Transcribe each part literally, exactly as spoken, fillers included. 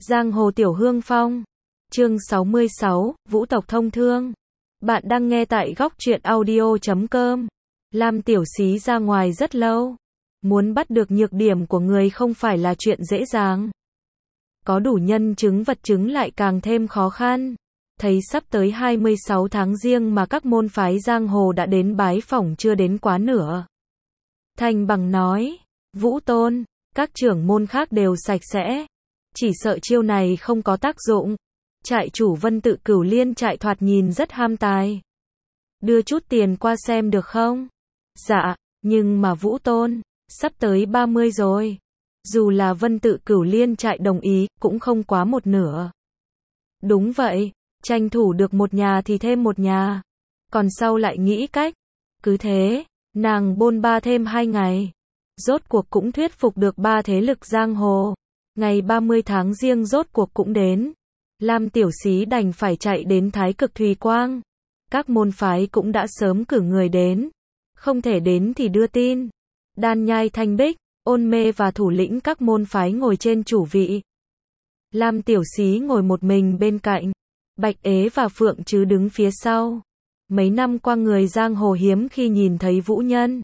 Giang hồ tiểu hương phong. Chương sáu mươi sáu, Vũ tộc thông thương. Bạn đang nghe tại góc truyện audio chấm com. Lam Tiểu Xí ra ngoài rất lâu. Muốn bắt được nhược điểm của người không phải là chuyện dễ dàng. Có đủ nhân chứng vật chứng lại càng thêm khó khăn. Thấy sắp tới hai mươi sáu tháng Giêng mà các môn phái giang hồ đã đến bái phỏng chưa đến quá nửa. Thành Bằng nói, Vũ Tôn, các trưởng môn khác đều sạch sẽ. Chỉ sợ chiêu này không có tác dụng. Trại chủ Vân Tự Cửu Liên trại thoạt nhìn rất ham tài. Đưa chút tiền qua xem được không? Dạ, nhưng mà Vũ Tôn, sắp tới ba mươi rồi. Dù là Vân Tự Cửu Liên trại đồng ý, cũng không quá một nửa. Đúng vậy, tranh thủ được một nhà thì thêm một nhà. Còn sau lại nghĩ cách. Cứ thế, nàng bôn ba thêm hai ngày. Rốt cuộc cũng thuyết phục được ba thế lực giang hồ. Ngày ba mươi tháng Giêng rốt cuộc cũng đến. Lam Tiểu Xí đành phải chạy đến Thái Cực Thùy Quang. Các môn phái cũng đã sớm cử người đến. Không thể đến thì đưa tin. Đan Nhai Thanh Bích, Ôn Mê và thủ lĩnh các môn phái ngồi trên chủ vị. Lam Tiểu Xí ngồi một mình bên cạnh. Bạch Ế và Phượng Trứ đứng phía sau. Mấy năm qua người giang hồ hiếm khi nhìn thấy vũ nhân.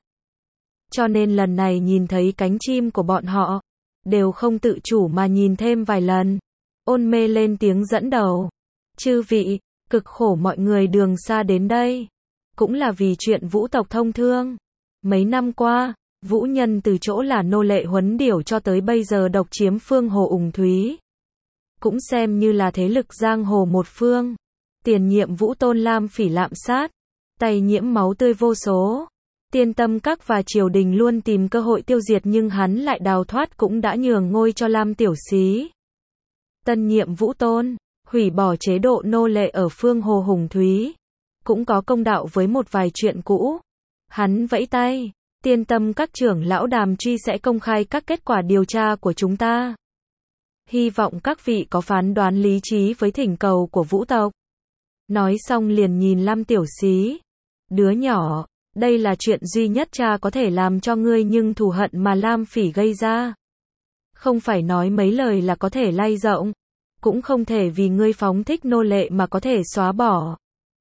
Cho nên lần này nhìn thấy cánh chim của bọn họ, đều không tự chủ mà nhìn thêm vài lần. Ôn Mê lên tiếng dẫn đầu. Chư vị, cực khổ mọi người đường xa đến đây. Cũng là vì chuyện vũ tộc thông thương. Mấy năm qua, vũ nhân từ chỗ là nô lệ huấn điểu cho tới bây giờ độc chiếm phương hồ Ủng Thúy. Cũng xem như là thế lực giang hồ một phương. Tiền nhiệm Vũ Tôn Lam Phỉ lạm sát. Tay nhiễm máu tươi vô số. Tiên Tâm Các và triều đình luôn tìm cơ hội tiêu diệt nhưng hắn lại đào thoát cũng đã nhường ngôi cho Lam Tiểu Xí. Tân nhiệm Vũ Tôn, hủy bỏ chế độ nô lệ ở phương hồ Hùng Thúy. Cũng có công đạo với một vài chuyện cũ. Hắn vẫy tay, Tiên Tâm Các trưởng lão đàm truy sẽ công khai các kết quả điều tra của chúng ta. Hy vọng các vị có phán đoán lý trí với thỉnh cầu của Vũ tộc. Nói xong liền nhìn Lam Tiểu Xí. Đứa nhỏ, đây là chuyện duy nhất cha có thể làm cho ngươi nhưng thù hận mà Lam Phỉ gây ra. Không phải nói mấy lời là có thể lay rộng. Cũng không thể vì ngươi phóng thích nô lệ mà có thể xóa bỏ.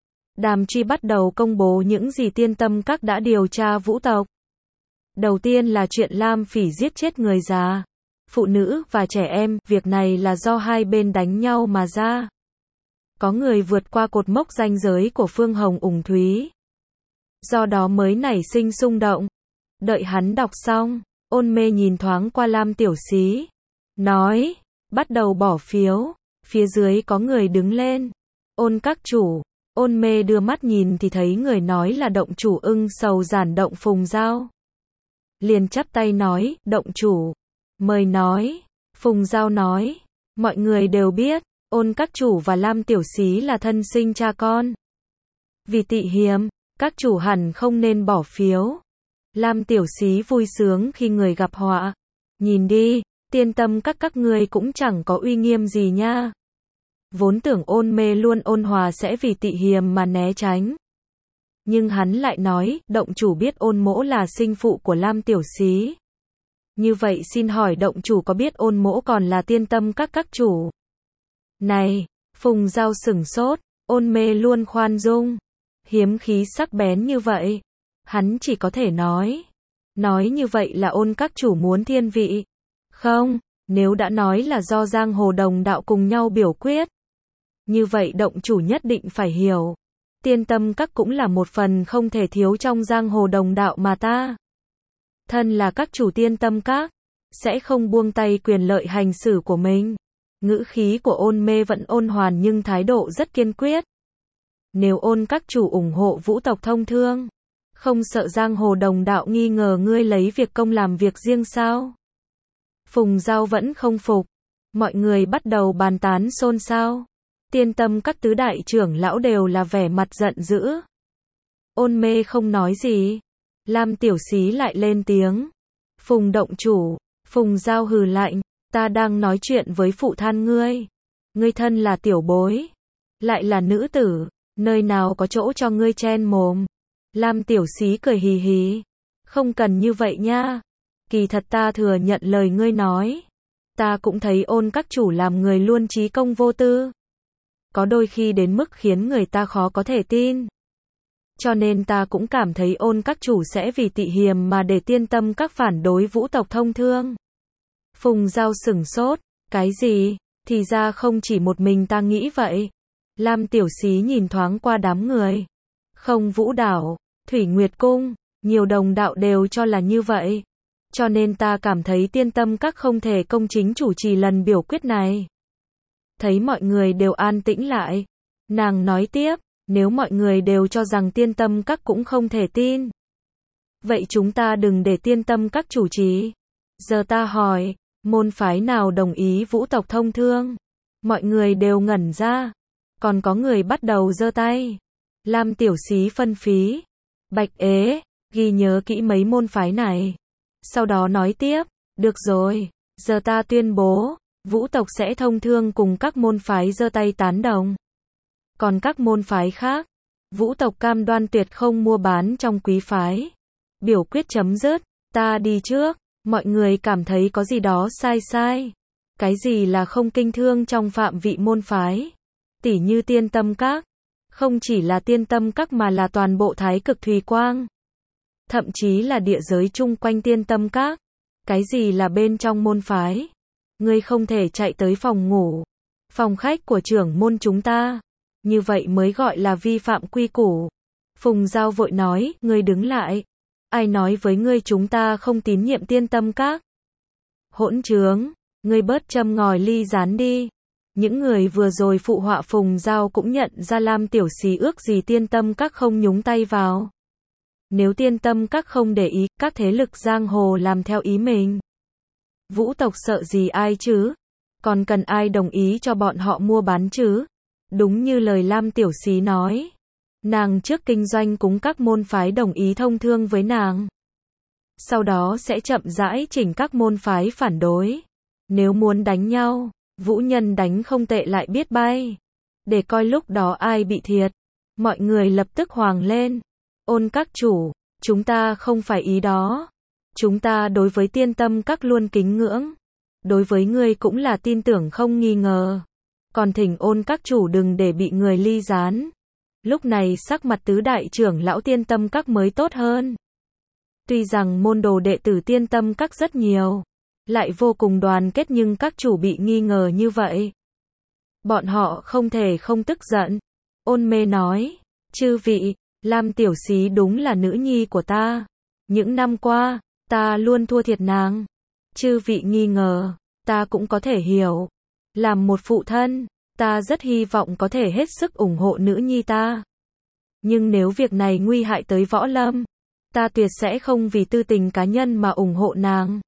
Đàm truy bắt đầu công bố những gì Tiên Tâm Các đã điều tra vũ tộc. Đầu tiên là chuyện Lam Phỉ giết chết người già, phụ nữ và trẻ em, việc này là do hai bên đánh nhau mà ra. Có người vượt qua cột mốc ranh giới của phương hồng Ủng Thúy. Do đó mới nảy sinh xung động. Đợi hắn đọc xong, Ôn Mê nhìn thoáng qua Lam Tiểu Xí. Nói, bắt đầu bỏ phiếu. Phía dưới có người đứng lên. Ôn các chủ. Ôn Mê đưa mắt nhìn thì thấy người nói là động chủ Ưng Sầu Giản Động Phùng Giao. Liền chắp tay nói, động chủ. Mời nói. Phùng Giao nói, mọi người đều biết, Ôn các chủ và Lam Tiểu Xí là thân sinh cha con. Vì tị hiềm, các chủ hẳn không nên bỏ phiếu. Lam Tiểu Xí vui sướng khi người gặp họa. Nhìn đi, Tiên Tâm Các các ngươi cũng chẳng có uy nghiêm gì nha. Vốn tưởng Ôn Mê luôn ôn hòa sẽ vì tị hiềm mà né tránh. Nhưng hắn lại nói, động chủ biết Ôn Mỗ là sinh phụ của Lam Tiểu Xí. Như vậy xin hỏi động chủ có biết Ôn Mỗ còn là Tiên Tâm Các các chủ? Này, Phùng Giao sửng sốt, Ôn Mê luôn khoan dung. Hiếm khí sắc bén như vậy. Hắn chỉ có thể nói. Nói như vậy là Ôn các chủ muốn thiên vị. Không, nếu đã nói là do giang hồ đồng đạo cùng nhau biểu quyết. Như vậy động chủ nhất định phải hiểu. Tiên Tâm Các cũng là một phần không thể thiếu trong giang hồ đồng đạo mà ta. Thân là các chủ Tiên Tâm Các, sẽ không buông tay quyền lợi hành xử của mình. Ngữ khí của Ôn Mê vẫn ôn hoàn nhưng thái độ rất kiên quyết. Nếu Ôn các chủ ủng hộ vũ tộc thông thương, không sợ giang hồ đồng đạo nghi ngờ ngươi lấy việc công làm việc riêng sao? Phùng Giao vẫn không phục. Mọi người bắt đầu bàn tán xôn xao. Tiên Tâm Các tứ đại trưởng lão đều là vẻ mặt giận dữ. Ôn Mê không nói gì. Lam Tiểu Xí lại lên tiếng. Phùng động chủ. Phùng Giao hừ lạnh. Ta đang nói chuyện với phụ thân ngươi. Ngươi thân là tiểu bối. Lại là nữ tử. Nơi nào có chỗ cho ngươi chen mồm. Lam Tiểu Xí cười hì hì. Không cần như vậy nha. Kỳ thật ta thừa nhận lời ngươi nói. Ta cũng thấy Ôn các chủ làm người luôn trí công vô tư. Có đôi khi đến mức khiến người ta khó có thể tin. Cho nên ta cũng cảm thấy Ôn các chủ sẽ vì tị hiềm mà để Tiên Tâm các phản đối Vũ tộc Thông Thương. Phùng Giao sửng sốt, cái gì? Thì ra không chỉ một mình ta nghĩ vậy. Lam Tiểu Xí nhìn thoáng qua đám người. Không Vũ Đảo, Thủy Nguyệt Cung, nhiều đồng đạo đều cho là như vậy. Cho nên ta cảm thấy Tiên Tâm các không thể công chính chủ trì lần biểu quyết này. Thấy mọi người đều an tĩnh lại. Nàng nói tiếp, nếu mọi người đều cho rằng Tiên Tâm các cũng không thể tin. Vậy chúng ta đừng để Tiên Tâm các chủ trì. Giờ ta hỏi, môn phái nào đồng ý Vũ tộc Thông Thương? Mọi người đều ngẩn ra. Còn có người bắt đầu giơ tay. Lam Tiểu Xí phân phí. Bạch Ế, ghi nhớ kỹ mấy môn phái này. Sau đó nói tiếp, được rồi, giờ ta tuyên bố, Vũ tộc sẽ thông thương cùng các môn phái giơ tay tán đồng. Còn các môn phái khác, Vũ tộc cam đoan tuyệt không mua bán trong quý phái. Biểu quyết chấm dứt, ta đi trước, mọi người cảm thấy có gì đó sai sai. Cái gì là không kinh thương trong phạm vị môn phái? Tỉ như Tiên Tâm các, không chỉ là Tiên Tâm các mà là toàn bộ Thái Cực Thùy Quang. Thậm chí là địa giới chung quanh Tiên Tâm các. Cái gì là bên trong môn phái? Ngươi không thể chạy tới phòng ngủ, phòng khách của trưởng môn chúng ta. Như vậy mới gọi là vi phạm quy củ. Phùng Giao vội nói, ngươi đứng lại. Ai nói với ngươi chúng ta không tín nhiệm Tiên Tâm các? Hỗn trướng, ngươi bớt châm ngòi ly rán đi. Những người vừa rồi phụ họa Phùng Giao cũng nhận ra Lam Tiểu Xí ước gì Tiên Tâm các không nhúng tay vào. Nếu Tiên Tâm các không để ý, các thế lực giang hồ làm theo ý mình. Vũ tộc sợ gì ai chứ? Còn cần ai đồng ý cho bọn họ mua bán chứ? Đúng như lời Lam Tiểu Xí nói. Nàng trước kinh doanh cúng các môn phái đồng ý thông thương với nàng. Sau đó sẽ chậm rãi chỉnh các môn phái phản đối. Nếu muốn đánh nhau, Vũ Nhân đánh không tệ lại biết bay. Để coi lúc đó ai bị thiệt. Mọi người lập tức hoàng lên. Ôn các chủ, chúng ta không phải ý đó. Chúng ta đối với Tiên Tâm các luôn kính ngưỡng. Đối với ngươi cũng là tin tưởng không nghi ngờ. Còn thỉnh Ôn các chủ đừng để bị người ly gián. Lúc này sắc mặt tứ đại trưởng lão Tiên Tâm các mới tốt hơn. Tuy rằng môn đồ đệ tử Tiên Tâm các rất nhiều, lại vô cùng đoàn kết nhưng các chủ bị nghi ngờ như vậy. Bọn họ không thể không tức giận. Ôn Mê nói, chư vị, Lam Tiểu Xí đúng là nữ nhi của ta. Những năm qua, ta luôn thua thiệt nàng. Chư vị nghi ngờ, ta cũng có thể hiểu. Làm một phụ thân, ta rất hy vọng có thể hết sức ủng hộ nữ nhi ta. Nhưng nếu việc này nguy hại tới Võ Lâm, ta tuyệt sẽ không vì tư tình cá nhân mà ủng hộ nàng.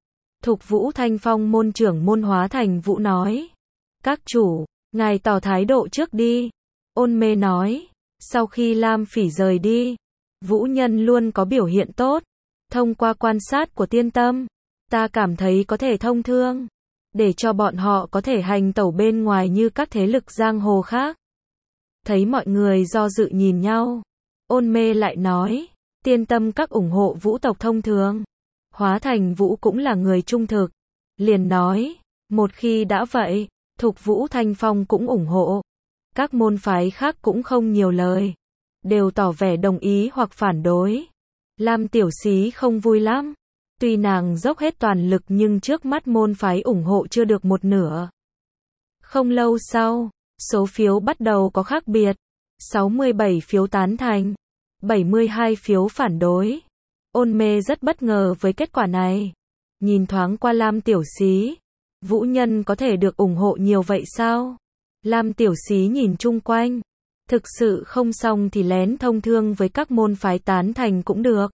Thục Vũ Thanh Phong môn trưởng môn Hóa Thành Vũ nói. Các chủ, ngài tỏ thái độ trước đi. Ôn Mê nói. Sau khi Lam Phỉ rời đi, Vũ Nhân luôn có biểu hiện tốt. Thông qua quan sát của Tiên Tâm, ta cảm thấy có thể thông thương. Để cho bọn họ có thể hành tẩu bên ngoài như các thế lực giang hồ khác. Thấy mọi người do dự nhìn nhau. Ôn Mê lại nói. Tiên Tâm các ủng hộ Vũ tộc thông thường. Hóa Thành Vũ cũng là người trung thực. Liền nói. Một khi đã vậy, Thục Vũ Thanh Phong cũng ủng hộ. Các môn phái khác cũng không nhiều lời. Đều tỏ vẻ đồng ý hoặc phản đối. Lam Tiểu Xí không vui lắm. Tuy nàng dốc hết toàn lực nhưng trước mắt môn phái ủng hộ chưa được một nửa. Không lâu sau, số phiếu bắt đầu có khác biệt. sáu mươi bảy phiếu tán thành, bảy mươi hai phiếu phản đối. Ôn Mê rất bất ngờ với kết quả này. Nhìn thoáng qua Lam Tiểu Xí. Vũ Nhân có thể được ủng hộ nhiều vậy sao? Lam Tiểu Xí nhìn chung quanh. Thực sự không xong thì lén thông thương với các môn phái tán thành cũng được.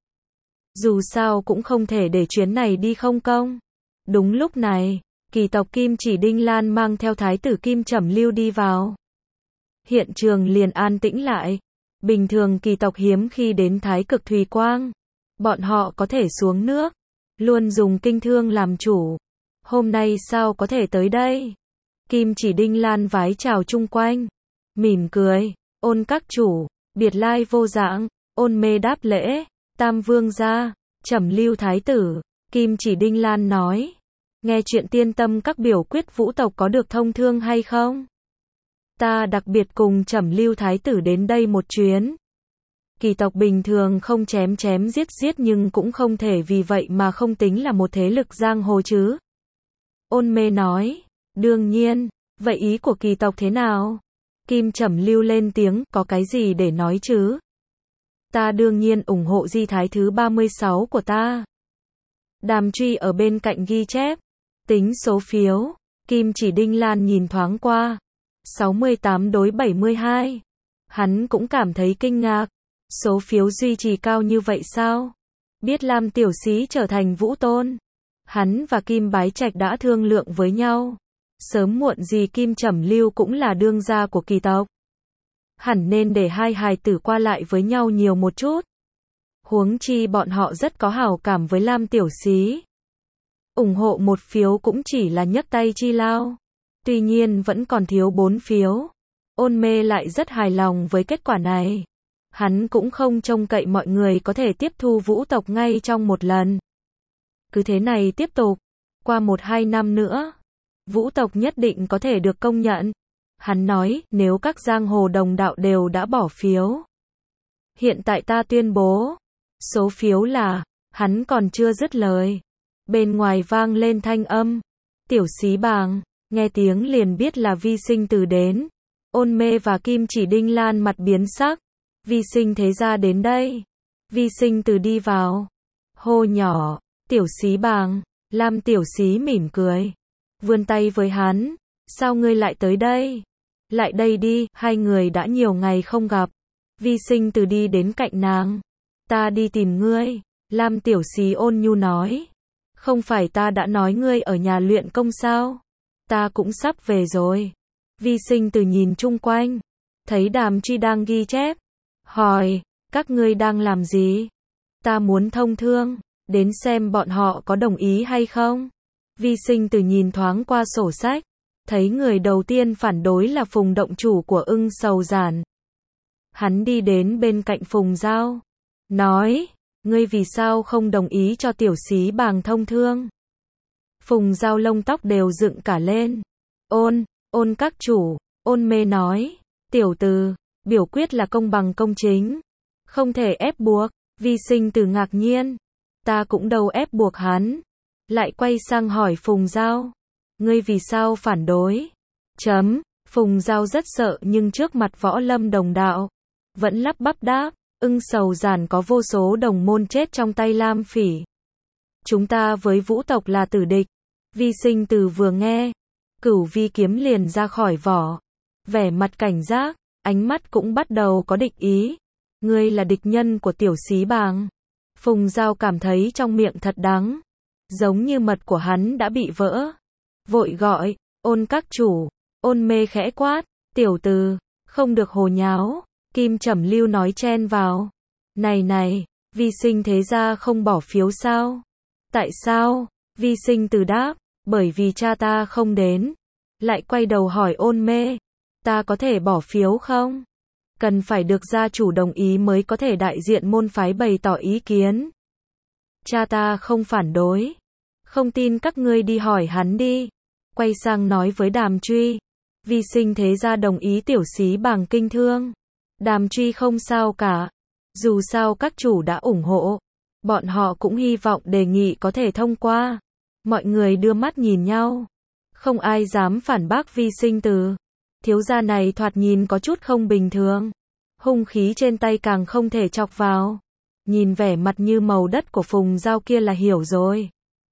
Dù sao cũng không thể để chuyến này đi không công. Đúng lúc này, kỳ tộc Kim Chỉ Đinh Lan mang theo thái tử Kim Trầm Lưu đi vào. Hiện trường liền an tĩnh lại. Bình thường kỳ tộc hiếm khi đến Thái Cực Thùy Quang. Bọn họ có thể xuống nước. Luôn dùng kinh thương làm chủ. Hôm nay sao có thể tới đây? Kim Chỉ Đinh Lan vái chào chung quanh. Mỉm cười. Ôn các chủ. Biệt lai vô dạng. Ôn Mê đáp lễ. Tam vương gia. Trầm Lưu thái tử. Kim Chỉ Đinh Lan nói. Nghe chuyện tiên tâm các biểu quyết vũ tộc có được thông thương hay không? Ta đặc biệt cùng Trẩm Lưu Thái tử đến đây một chuyến. Kỳ tộc bình thường không chém chém giết giết nhưng cũng không thể vì vậy mà không tính là một thế lực giang hồ chứ. Ôn Mê nói, đương nhiên, vậy ý của kỳ tộc thế nào? Kim Trẩm Lưu lên tiếng, có cái gì để nói chứ? Ta đương nhiên ủng hộ di thái thứ ba mươi sáu của ta. Đàm Truy ở bên cạnh ghi chép, tính số phiếu, Kim Chỉ Đinh Lan nhìn thoáng qua, sáu mươi tám đối bảy mươi hai. Hắn cũng cảm thấy kinh ngạc, số phiếu duy trì cao như vậy sao? Biết Lam Tiểu Xí trở thành vũ tôn, hắn và Kim Bái Trạch đã thương lượng với nhau. Sớm muộn gì Kim Trẩm Lưu cũng là đương gia của kỳ tộc. Hẳn nên để hai hài tử qua lại với nhau nhiều một chút. Huống chi bọn họ rất có hảo cảm với Lam Tiểu Xí. Ủng hộ một phiếu cũng chỉ là nhấc tay chi lao. Tuy nhiên vẫn còn thiếu bốn phiếu. Ôn Mê lại rất hài lòng với kết quả này. Hắn cũng không trông cậy mọi người có thể tiếp thu vũ tộc ngay trong một lần. Cứ thế này tiếp tục, qua một hai năm nữa, vũ tộc nhất định có thể được công nhận. Hắn nói, nếu các giang hồ đồng đạo đều đã bỏ phiếu. Hiện tại ta tuyên bố, số phiếu là, hắn còn chưa dứt lời. Bên ngoài vang lên thanh âm, Tiểu Xí Bàng, nghe tiếng liền biết là Vi Sinh Từ đến. Ôn Mê và Kim Chỉ Đinh Lan mặt biến sắc, Vi Sinh thế ra đến đây. Vi Sinh Từ đi vào, hô nhỏ, Tiểu Xí Bàng. Lam Tiểu Xí mỉm cười, vươn tay với hắn, sao ngươi lại tới đây? Lại đây đi, hai người đã nhiều ngày không gặp. Vi Sinh Từ đi đến cạnh nàng, ta đi tìm ngươi. Lam Tiểu Xí ôn nhu nói, không phải ta đã nói ngươi ở nhà luyện công sao? Ta cũng sắp về rồi. Vi Sinh Từ nhìn chung quanh, thấy Đàm Truy đang ghi chép, hỏi, các ngươi đang làm gì? Ta muốn thông thương, đến xem bọn họ có đồng ý hay không. Vi Sinh Từ nhìn thoáng qua sổ sách, thấy người đầu tiên phản đối là Phùng động chủ của Ưng Sầu Giản. Hắn đi đến bên cạnh Phùng Giao, nói, ngươi vì sao không đồng ý cho Tiểu Xí Bàng thông thương? Phùng Giao lông tóc đều dựng cả lên. Ôn, ôn các chủ, Ôn Mê nói, tiểu từ, biểu quyết là công bằng công chính, không thể ép buộc. Vi Sinh Từ ngạc nhiên, ta cũng đâu ép buộc hắn. Lại quay sang hỏi Phùng Giao, ngươi vì sao phản đối? Chấm, Phùng Giao rất sợ nhưng trước mặt võ lâm đồng đạo, vẫn lắp bắp đáp, Ưng Sầu Giản có vô số đồng môn chết trong tay Lam Phỉ. Chúng ta với vũ tộc là tử địch. Vi Sinh Từ vừa nghe, Cửu Vi kiếm liền ra khỏi vỏ, vẻ mặt cảnh giác, ánh mắt cũng bắt đầu có địch ý. Ngươi là địch nhân của Tiểu Xí Bàng. Phùng Giao cảm thấy trong miệng thật đắng, giống như mật của hắn đã bị vỡ. Vội gọi, ôn các chủ. Ôn Mê khẽ quát, tiểu từ, không được hồ nháo. Kim Trẩm Lưu nói chen vào, này này, Vi Sinh thế ra không bỏ phiếu sao? Tại sao? Vi Sinh Từ đáp, bởi vì cha ta không đến. Lại quay đầu hỏi Ôn Mê, ta có thể bỏ phiếu không? Cần phải được gia chủ đồng ý mới có thể đại diện môn phái bày tỏ ý kiến. Cha ta không phản đối. Không tin các ngươi đi hỏi hắn đi. Quay sang nói với Đàm Truy, Vi Sinh thế ra đồng ý Tiểu Xí Bàng kinh thương. Đàm Truy không sao cả. Dù sao các chủ đã ủng hộ, bọn họ cũng hy vọng đề nghị có thể thông qua. Mọi người đưa mắt nhìn nhau, không ai dám phản bác Vi Sinh Từ. Thiếu gia này thoạt nhìn có chút không bình thường, hung khí trên tay càng không thể chọc vào. Nhìn vẻ mặt như màu đất của Phùng Giao kia là hiểu rồi.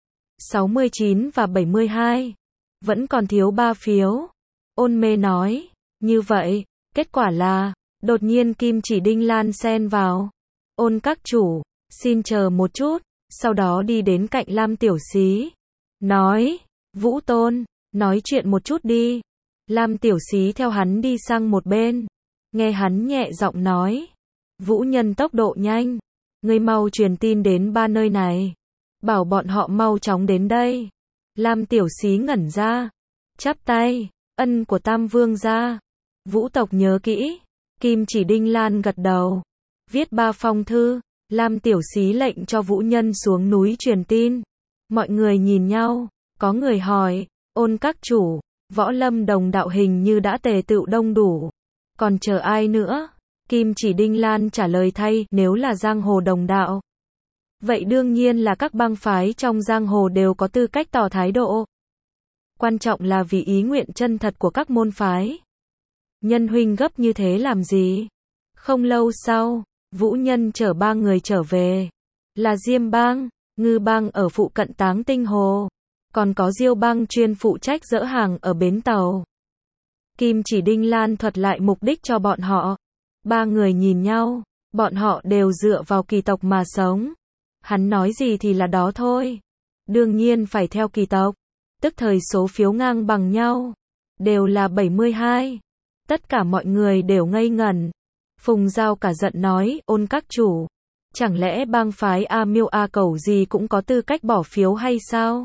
sáu mươi chín và bảy mươi hai, vẫn còn thiếu ba phiếu. Ôn Mê nói, như vậy, kết quả là, đột nhiên Kim Chỉ Đinh Lan xen vào. Ôn các chủ, xin chờ một chút, sau đó đi đến cạnh Lam Tiểu Xí, nói, Vũ Tôn, nói chuyện một chút đi. Lam Tiểu Xí theo hắn đi sang một bên, nghe hắn nhẹ giọng nói, Vũ Nhân tốc độ nhanh, ngươi mau truyền tin đến ba nơi này, bảo bọn họ mau chóng đến đây. Lam Tiểu Xí ngẩn ra, chắp tay, ân của Tam Vương gia, vũ tộc nhớ kỹ. Kim Chỉ Đinh Lan gật đầu, viết ba phong thư. Lam Tiểu Xí lệnh cho Vũ Nhân xuống núi truyền tin. Mọi người nhìn nhau, Có người hỏi, Ôn các chủ, võ lâm đồng đạo hình như đã tề tựu đông đủ. Còn chờ ai nữa? Kim Chỉ Đinh Lan trả lời thay, nếu là giang hồ đồng đạo. Vậy đương nhiên là các bang phái trong giang hồ đều có tư cách tỏ thái độ. Quan trọng là vì ý nguyện chân thật của các môn phái. Nhân huynh gấp như thế làm gì? Không lâu sau, Vũ Nhân chở ba người trở về. Là Diêm Bang, Ngư Bang ở phụ cận Táng Tinh Hồ. Còn có Diêu Bang chuyên phụ trách dỡ hàng ở bến tàu. Kim Chỉ Đinh Lan thuật lại mục đích cho bọn họ. Ba người nhìn nhau, bọn họ đều dựa vào kỳ tộc mà sống. Hắn nói gì thì là đó thôi. Đương nhiên phải theo kỳ tộc. Tức thời số phiếu ngang bằng nhau. Đều là bảy mươi hai. Tất cả mọi người đều ngây ngẩn. Phùng Giao cả giận nói, Ôn các chủ. Chẳng lẽ bang phái A Miêu A Cẩu gì cũng có tư cách bỏ phiếu hay sao?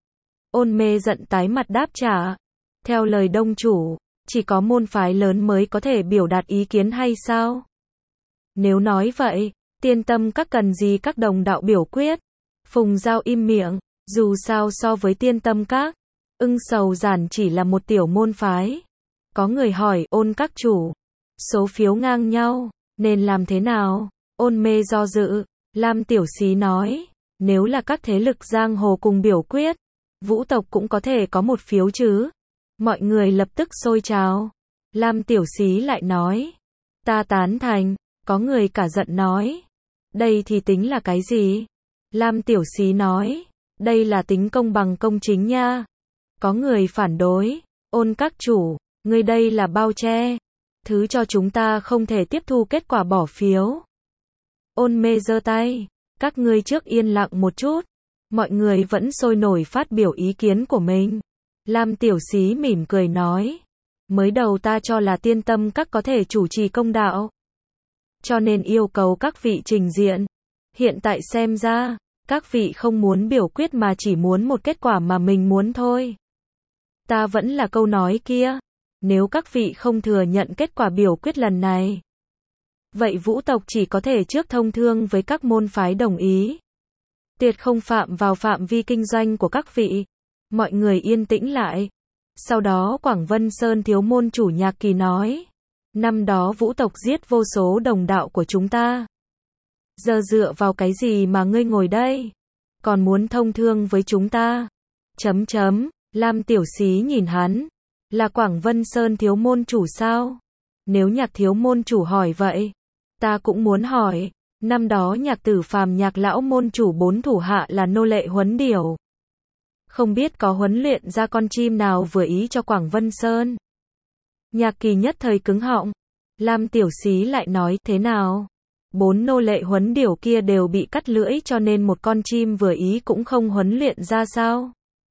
Ôn Mê giận tái mặt đáp trả. Theo lời đông chủ, chỉ có môn phái lớn mới có thể biểu đạt ý kiến hay sao? Nếu nói vậy, Tiên Tâm các cần gì các đồng đạo biểu quyết? Phùng Giao im miệng, dù sao so với Tiên Tâm các, Ưng Sầu Giản chỉ là một tiểu môn phái. Có người hỏi, Ôn các chủ, số phiếu ngang nhau, nên làm thế nào? Ôn Mê do dự, Lam Tiểu Xí nói, nếu là các thế lực giang hồ cùng biểu quyết, Vũ tộc cũng có thể có một phiếu chứ. Mọi người lập tức xôi trào. Lam Tiểu Xí lại nói, ta tán thành. Có người cả giận nói, đây thì tính là cái gì? Lam Tiểu Xí nói, đây là tính công bằng công chính nha. Có người phản đối, Ôn các chủ, ngươi đây là bao che. Thứ cho chúng ta không thể tiếp thu kết quả bỏ phiếu. Ôn Mê giơ tay, các ngươi trước yên lặng một chút. Mọi người vẫn sôi nổi phát biểu ý kiến của mình. Lam Tiểu Xí mỉm cười nói, mới đầu ta cho là Tiên Tâm các có thể chủ trì công đạo, cho nên yêu cầu các vị trình diện. Hiện tại xem ra, các vị không muốn biểu quyết mà chỉ muốn một kết quả mà mình muốn thôi. Ta vẫn là câu nói kia, nếu các vị không thừa nhận kết quả biểu quyết lần này, vậy Vũ tộc chỉ có thể trước thông thương với các môn phái đồng ý. Tuyệt không phạm vào phạm vi kinh doanh của các vị. Mọi người yên tĩnh lại. Sau đó Quảng Vân Sơn thiếu môn chủ Nhạc Kỳ nói, năm đó Vũ tộc giết vô số đồng đạo của chúng ta. Giờ dựa vào cái gì mà ngươi ngồi đây? Còn muốn thông thương với chúng ta? Chấm chấm, Lam Tiểu Xí nhìn hắn. Là Quảng Vân Sơn thiếu môn chủ sao? Nếu Nhạc thiếu môn chủ hỏi vậy, ta cũng muốn hỏi. Năm đó Nhạc Tử Phàm Nhạc lão môn chủ bốn thủ hạ là nô lệ huấn điểu. Không biết có huấn luyện ra con chim nào vừa ý cho Quảng Vân Sơn. Nhạc Kỳ nhất thời cứng họng. Lam Tiểu Xí lại nói, thế nào? Bốn nô lệ huấn điểu kia đều bị cắt lưỡi cho nên một con chim vừa ý cũng không huấn luyện ra sao?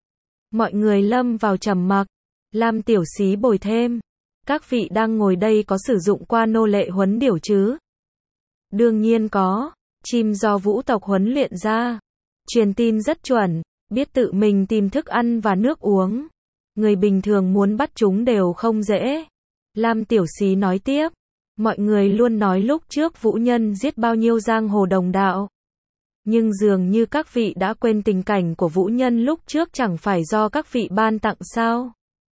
Mọi người lâm vào trầm mặc. Lam Tiểu Xí bồi thêm, các vị đang ngồi đây có sử dụng qua nô lệ huấn điểu chứ? Đương nhiên có, chim do Vũ tộc huấn luyện ra. Truyền tin rất chuẩn, biết tự mình tìm thức ăn và nước uống. Người bình thường muốn bắt chúng đều không dễ. Lam Tiểu Xí nói tiếp, mọi người luôn nói lúc trước Vũ Nhân giết bao nhiêu giang hồ đồng đạo. Nhưng dường như các vị đã quên tình cảnh của Vũ Nhân lúc trước chẳng phải do các vị ban tặng sao?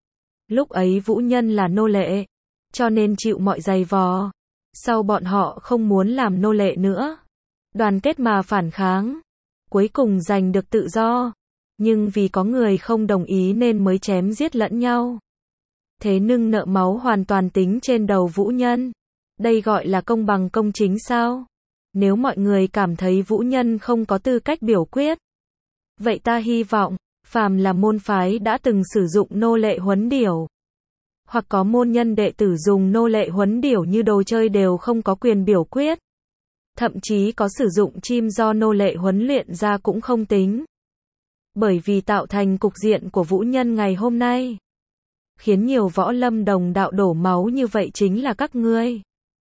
Lúc ấy Vũ Nhân là nô lệ, cho nên chịu mọi giày vò. Sau bọn họ không muốn làm nô lệ nữa, đoàn kết mà phản kháng, cuối cùng giành được tự do. Nhưng vì có người không đồng ý nên mới chém giết lẫn nhau. Thế nhưng nợ máu hoàn toàn tính trên đầu Vũ Nhân. Đây gọi là công bằng công chính sao? Nếu mọi người cảm thấy Vũ Nhân không có tư cách biểu quyết, vậy ta hy vọng, phàm là môn phái đã từng sử dụng nô lệ huấn điểu, hoặc có môn nhân đệ tử dùng nô lệ huấn điểu như đồ chơi đều không có quyền biểu quyết. Thậm chí có sử dụng chim do nô lệ huấn luyện ra cũng không tính. Bởi vì tạo thành cục diện của Vũ Nhân ngày hôm nay, khiến nhiều võ lâm đồng đạo đổ máu như vậy chính là các ngươi.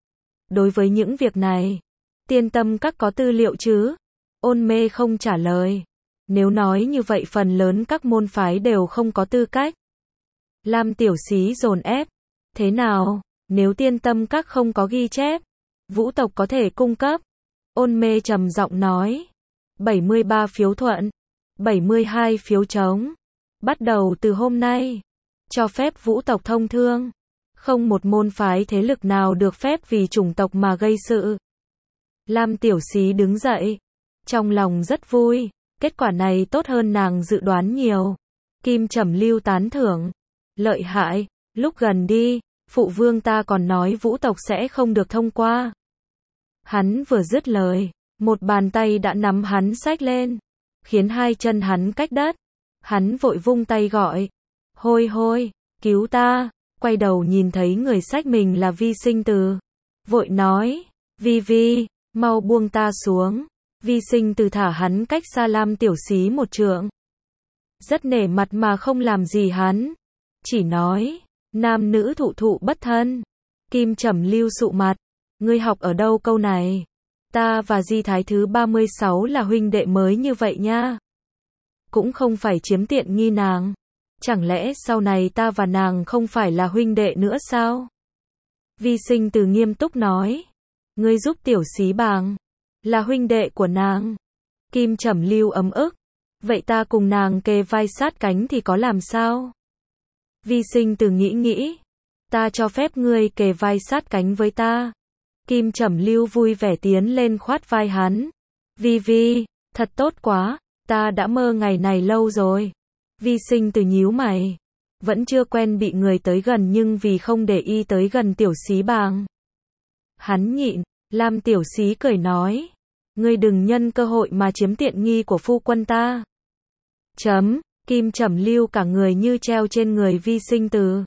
Đối với những việc này, Tiên Tâm các có tư liệu chứ? Ôn Mê không trả lời. Nếu nói như vậy phần lớn các môn phái đều không có tư cách. Lam Tiểu Xí dồn ép. Thế nào, nếu Tiên Tâm các không có ghi chép, Vũ tộc có thể cung cấp? Ôn Mê trầm giọng nói. bảy mươi ba phiếu thuận, bảy mươi hai phiếu trống. Bắt đầu từ hôm nay, cho phép vũ tộc thông thương. Không một môn phái thế lực nào được phép vì chủng tộc mà gây sự. Lam Tiểu Xí đứng dậy. Trong lòng rất vui. Kết quả này tốt hơn nàng dự đoán nhiều. Kim Trầm Lưu tán thưởng. Lợi hại, lúc gần đi, phụ vương ta còn nói vũ tộc sẽ không được thông qua. Hắn vừa dứt lời, một bàn tay đã nắm hắn xách lên, khiến hai chân hắn cách đất. Hắn vội vung tay gọi. Hôi hôi, cứu ta. Quay đầu nhìn thấy người xách mình là Vi Sinh Từ. Vội nói, Vi Vi, mau buông ta xuống. Vi Sinh Từ thả hắn cách xa Lam Tiểu Xí một trượng. Rất nể mặt mà không làm gì hắn. Chỉ nói, nam nữ thụ thụ bất thân. Kim Trầm Lưu sụ mặt. Ngươi học ở đâu câu này? Ta và Di Thái thứ ba mươi sáu là huynh đệ mới như vậy nha. Cũng không phải chiếm tiện nghi nàng. Chẳng lẽ sau này ta và nàng không phải là huynh đệ nữa sao? Vi Sinh Từ nghiêm túc nói. Ngươi giúp Tiểu Xí bàng. Là huynh đệ của nàng. Kim Trầm Lưu ấm ức. Vậy ta cùng nàng kề vai sát cánh thì có làm sao? Vi Sinh Từ nghĩ nghĩ. Ta cho phép ngươi kề vai sát cánh với ta. Kim Trầm Lưu vui vẻ tiến lên khoát vai hắn. Vi Vi, thật tốt quá. Ta đã mơ ngày này lâu rồi. Vi Sinh Từ nhíu mày. Vẫn chưa quen bị người tới gần nhưng vì không để ý tới gần Tiểu Xí bàng. Hắn nhịn. Lam Tiểu Xí cười nói. Ngươi đừng nhân cơ hội mà chiếm tiện nghi của phu quân ta. Chấm. Kim Trầm Lưu cả người như treo trên người Vi Sinh Từ.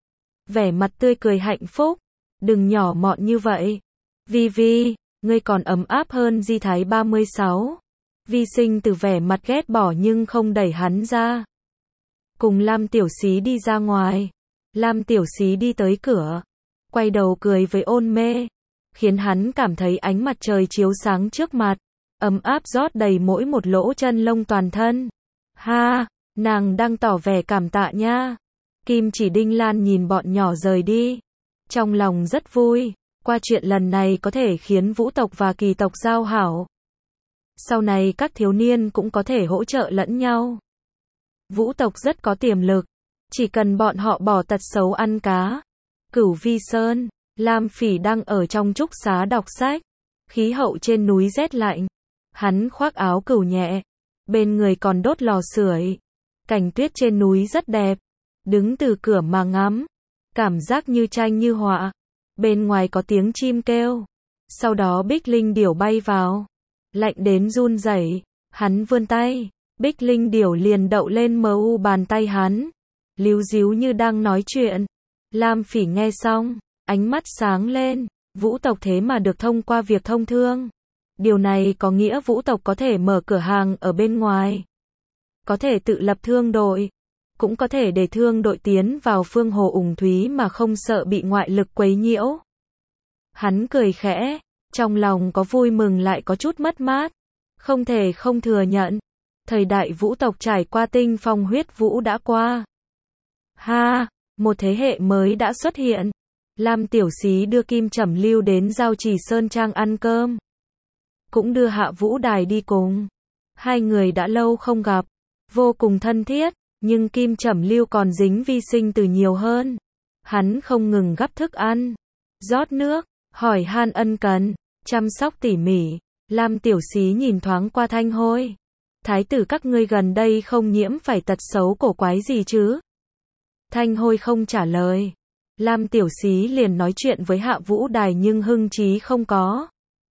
Vẻ mặt tươi cười hạnh phúc. Đừng nhỏ mọn như vậy. Vi Vi, ngươi còn ấm áp hơn Di Thái ba mươi sáu. Vi Sinh Từ vẻ mặt ghét bỏ nhưng không đẩy hắn ra. Cùng Lam Tiểu Xí đi ra ngoài. Lam Tiểu Xí đi tới cửa. Quay đầu cười với Ôn Mê. Khiến hắn cảm thấy ánh mặt trời chiếu sáng trước mặt. Ấm áp rót đầy mỗi một lỗ chân lông toàn thân. Ha, nàng đang tỏ vẻ cảm tạ nha. Kim Chỉ Đinh Lan nhìn bọn nhỏ rời đi. Trong lòng rất vui. Qua chuyện lần này có thể khiến vũ tộc và kỳ tộc giao hảo. Sau này các thiếu niên cũng có thể hỗ trợ lẫn nhau. Vũ tộc rất có tiềm lực. Chỉ cần bọn họ bỏ tật xấu ăn cá. Cửu Vi Sơn. Lam Phỉ đang ở trong trúc xá đọc sách. Khí hậu trên núi rét lạnh. Hắn khoác áo cửu nhẹ. Bên người còn đốt lò sưởi. Cảnh tuyết trên núi rất đẹp. Đứng từ cửa mà ngắm. Cảm giác như tranh như họa. Bên ngoài có tiếng chim kêu. Sau đó Bích Linh Điểu bay vào. Lạnh đến run rẩy. Hắn vươn tay. Bích Linh Điểu liền đậu lên mờ u bàn tay hắn. Líu díu như đang nói chuyện. Lam Phỉ nghe xong. Ánh mắt sáng lên. Vũ tộc thế mà được thông qua việc thông thương. Điều này có nghĩa vũ tộc có thể mở cửa hàng ở bên ngoài. Có thể tự lập thương đội. Cũng có thể để thương đội tiến vào phương hồ ủng thúy mà không sợ bị ngoại lực quấy nhiễu. Hắn cười khẽ. Trong lòng có vui mừng lại có chút mất mát. Không thể không thừa nhận. Thời đại vũ tộc trải qua tinh phong huyết vũ đã qua. Ha, một thế hệ mới đã xuất hiện. Lam Tiểu Xí đưa Kim Trầm Lưu đến Giao Trì Sơn Trang ăn cơm. Cũng đưa Hạ Vũ Đài đi cùng. Hai người đã lâu không gặp. Vô cùng thân thiết. Nhưng Kim Trầm Lưu còn dính Vi Sinh Từ nhiều hơn. Hắn không ngừng gắp thức ăn. Rót nước. Hỏi han ân cần. Chăm sóc tỉ mỉ. Lam Tiểu Xí nhìn thoáng qua Thanh Hôi. Thái tử các ngươi gần đây không nhiễm phải tật xấu cổ quái gì chứ? Thanh Hôi không trả lời. Lam Tiểu Xí liền nói chuyện với Hạ Vũ Đài nhưng hưng trí không có.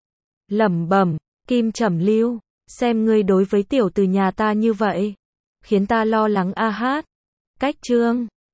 Lẩm bẩm, Kim Trầm Lưu, xem ngươi đối với tiểu từ nhà ta như vậy, khiến ta lo lắng a hát. Cách chương